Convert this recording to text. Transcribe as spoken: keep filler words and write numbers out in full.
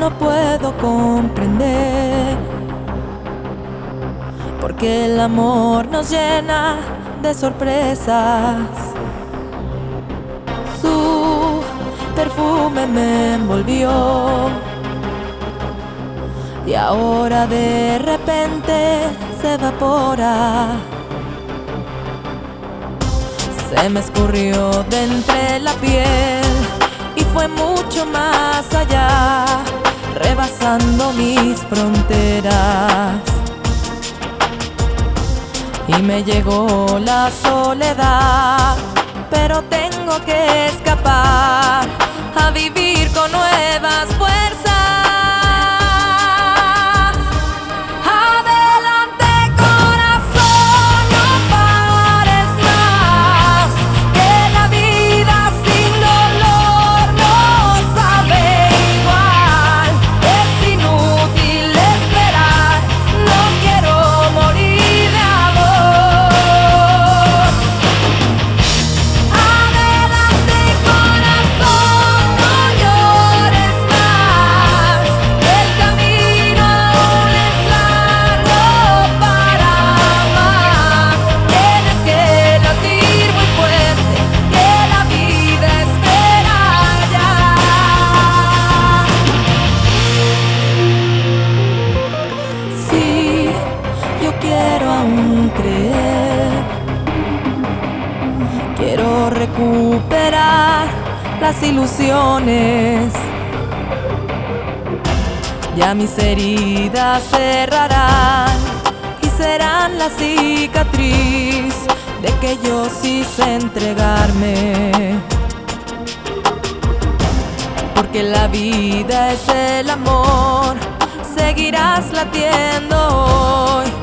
no puedo comprender, porque el amor nos llena de sorpresas. Su perfume me envolvió y ahora de repente se evapora. Se me escurrió de entre la piel y fue mucho más allá, rebasando mis fronteras. Y me llegó la soledad, pero tengo que escapar a vivir con nuevas fuerzas. Quiero recuperar las ilusiones. Ya mis heridas cerrarán y serán la cicatriz de que yo sí sé entregarme. Porque la vida es el amor, seguirás latiendo hoy.